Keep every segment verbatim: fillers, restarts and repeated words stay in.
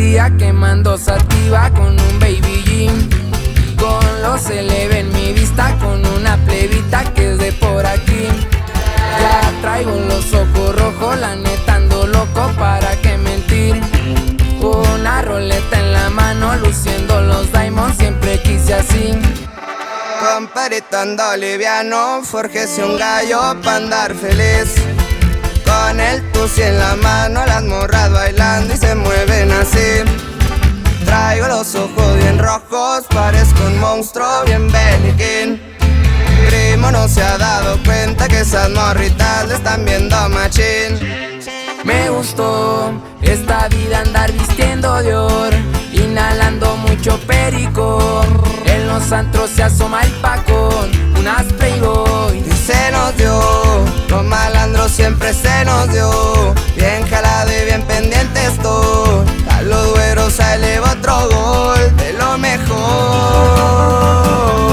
día quemando sativa con un baby jean. Con los se le ve en mi vista con una plebita que es de por aquí. Ya traigo los ojos rojos, la neta ando loco, para qué mentir. Una roleta en la mano, luciendo los diamonds, siempre quise así. Compadrito ando liviano, forjese un gallo pa' andar feliz. Con el tusi en la mano, las morras bailando y se mueven así. Traigo los ojos bien rojos, parezco un monstruo bien beliquín. Primo no se ha dado cuenta que esas morritas le están viendo machín. Me gustó esta vida, andar vistiendo Dior, inhalando mucho perico. En los antros se asoma el Paco, unas Playboy. Y se nos dio, los malandros siempre se nos dio. Bien jalado y bien pendiente estoy. A los güeros se eleva otro gol de lo mejor.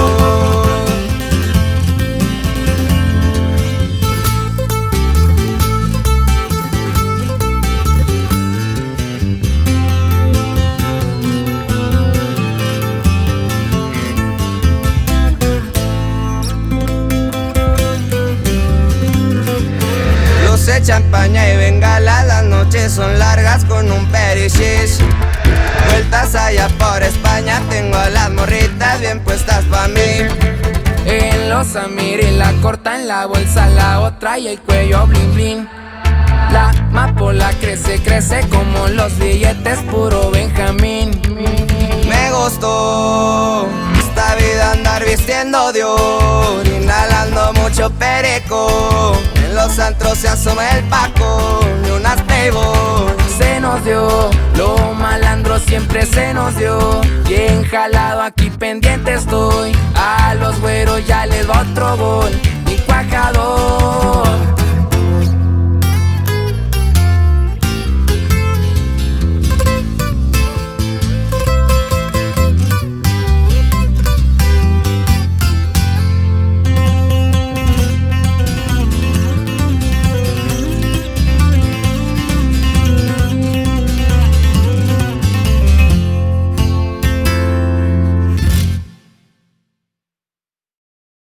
De champaña y bengala, las noches son largas con un perichish. Vueltas allá por España, tengo a las morritas bien puestas pa' mí. En los Amir y la corta, en la bolsa la otra y el cuello bling bling. La amapola crece, crece como los billetes, puro Benjamín. Me gustó esta vida, andar vistiendo Dior, inhalando mucho perico. En los antros se asoma el Paco y unas Playboy. Se nos dio, lo malandro siempre se nos dio. Bien jalado aquí pendiente estoy.